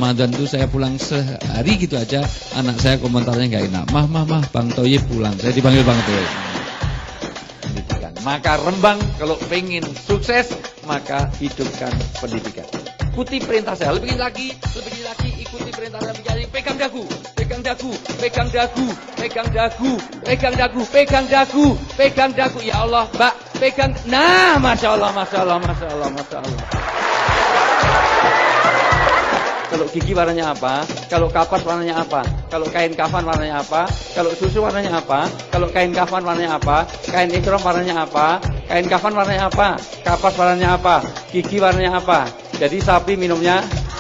Ramadan itu saya pulang sehari gitu aja, anak saya komentarnya nggak enak. Mah, Bang Toyib pulang. Saya dipanggil Bang Toyib. Pendidikan. Maka Rembang kalau pengen sukses, maka hidupkan pendidikan. Ikuti perintah saya, lebih lagi, ikuti perintah saya, pegang dagu, pegang dagu, pegang dagu, pegang dagu, pegang dagu, pegang dagu, pegang dagu, ya Allah, Mbak, pegang, nah, Masya Allah, Masya Allah, Masya Allah, Masya Allah. Kalau gigi warnanya apa? Kalau kapas warnanya apa? Kalau kain kafan warnanya apa? Kalau susu warnanya apa? Kalau kain kafan warnanya apa? Kain ihram warnanya apa? Kain kafan warnanya apa? Kapas warnanya apa? Gigi warnanya apa? Jadi sapi minumnya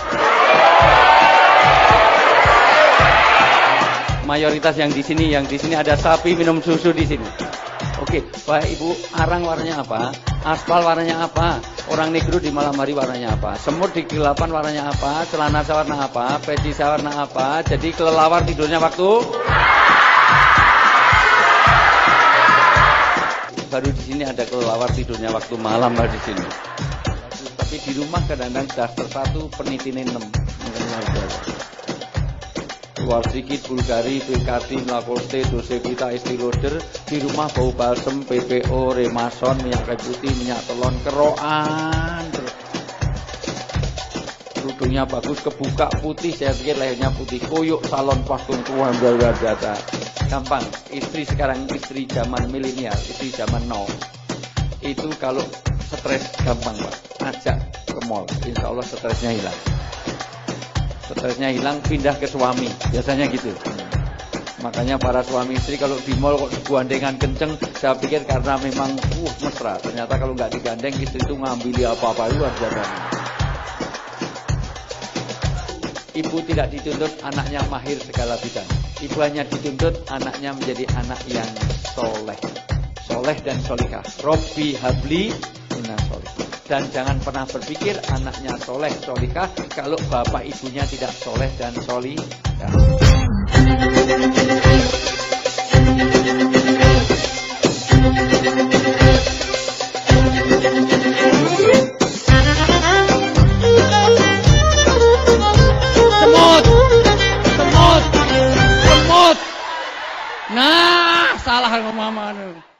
mayoritas yang di sini ada sapi minum susu di sini. Oke, Pak Ibu, arang warnanya apa? Aspal warnanya apa? Orang negro di malam hari warnanya apa? Semut di kegelapan warnanya apa? Celana saya warna apa? Peci saya warna apa? Jadi kelelawar tidurnya waktu? Baru di sini ada kelelawar tidurnya waktu malam lah di sini. Tapi di rumah kadang-kadang daster 1 penitine 6. Luar sedikit Bulgari, PKT, Lacoste, Dosevita, Estee Lauder. Di rumah bau balsem, PPO, Remason, minyak kayu putih, minyak telon, keroan. Kerudungnya bagus, kebuka putih, saya pikir lehernya putih, koyok, salon pastung tua, data. Gampang, istri sekarang, istri zaman milenial, istri zaman now. Itu kalau stres gampang, Pak. Ajak ke mall, insya Allah stresnya hilang. Stresnya hilang, pindah ke suami, biasanya gitu. Makanya para suami istri kalau di mall kok gandengan kenceng, saya pikir karena memang mesra. Ternyata kalau nggak digandeng, istri itu ngambil apa-apa luar biasa. Ibu tidak dituntut anaknya mahir segala bidang. Ibu hanya dituntut anaknya menjadi anak yang soleh. Soleh dan solikah. Robbi habli minas soleh. Dan jangan pernah berpikir anaknya soleh, solikah kalau bapak ibunya tidak soleh dan solikah. Semut. Nah, salah ngomong mama.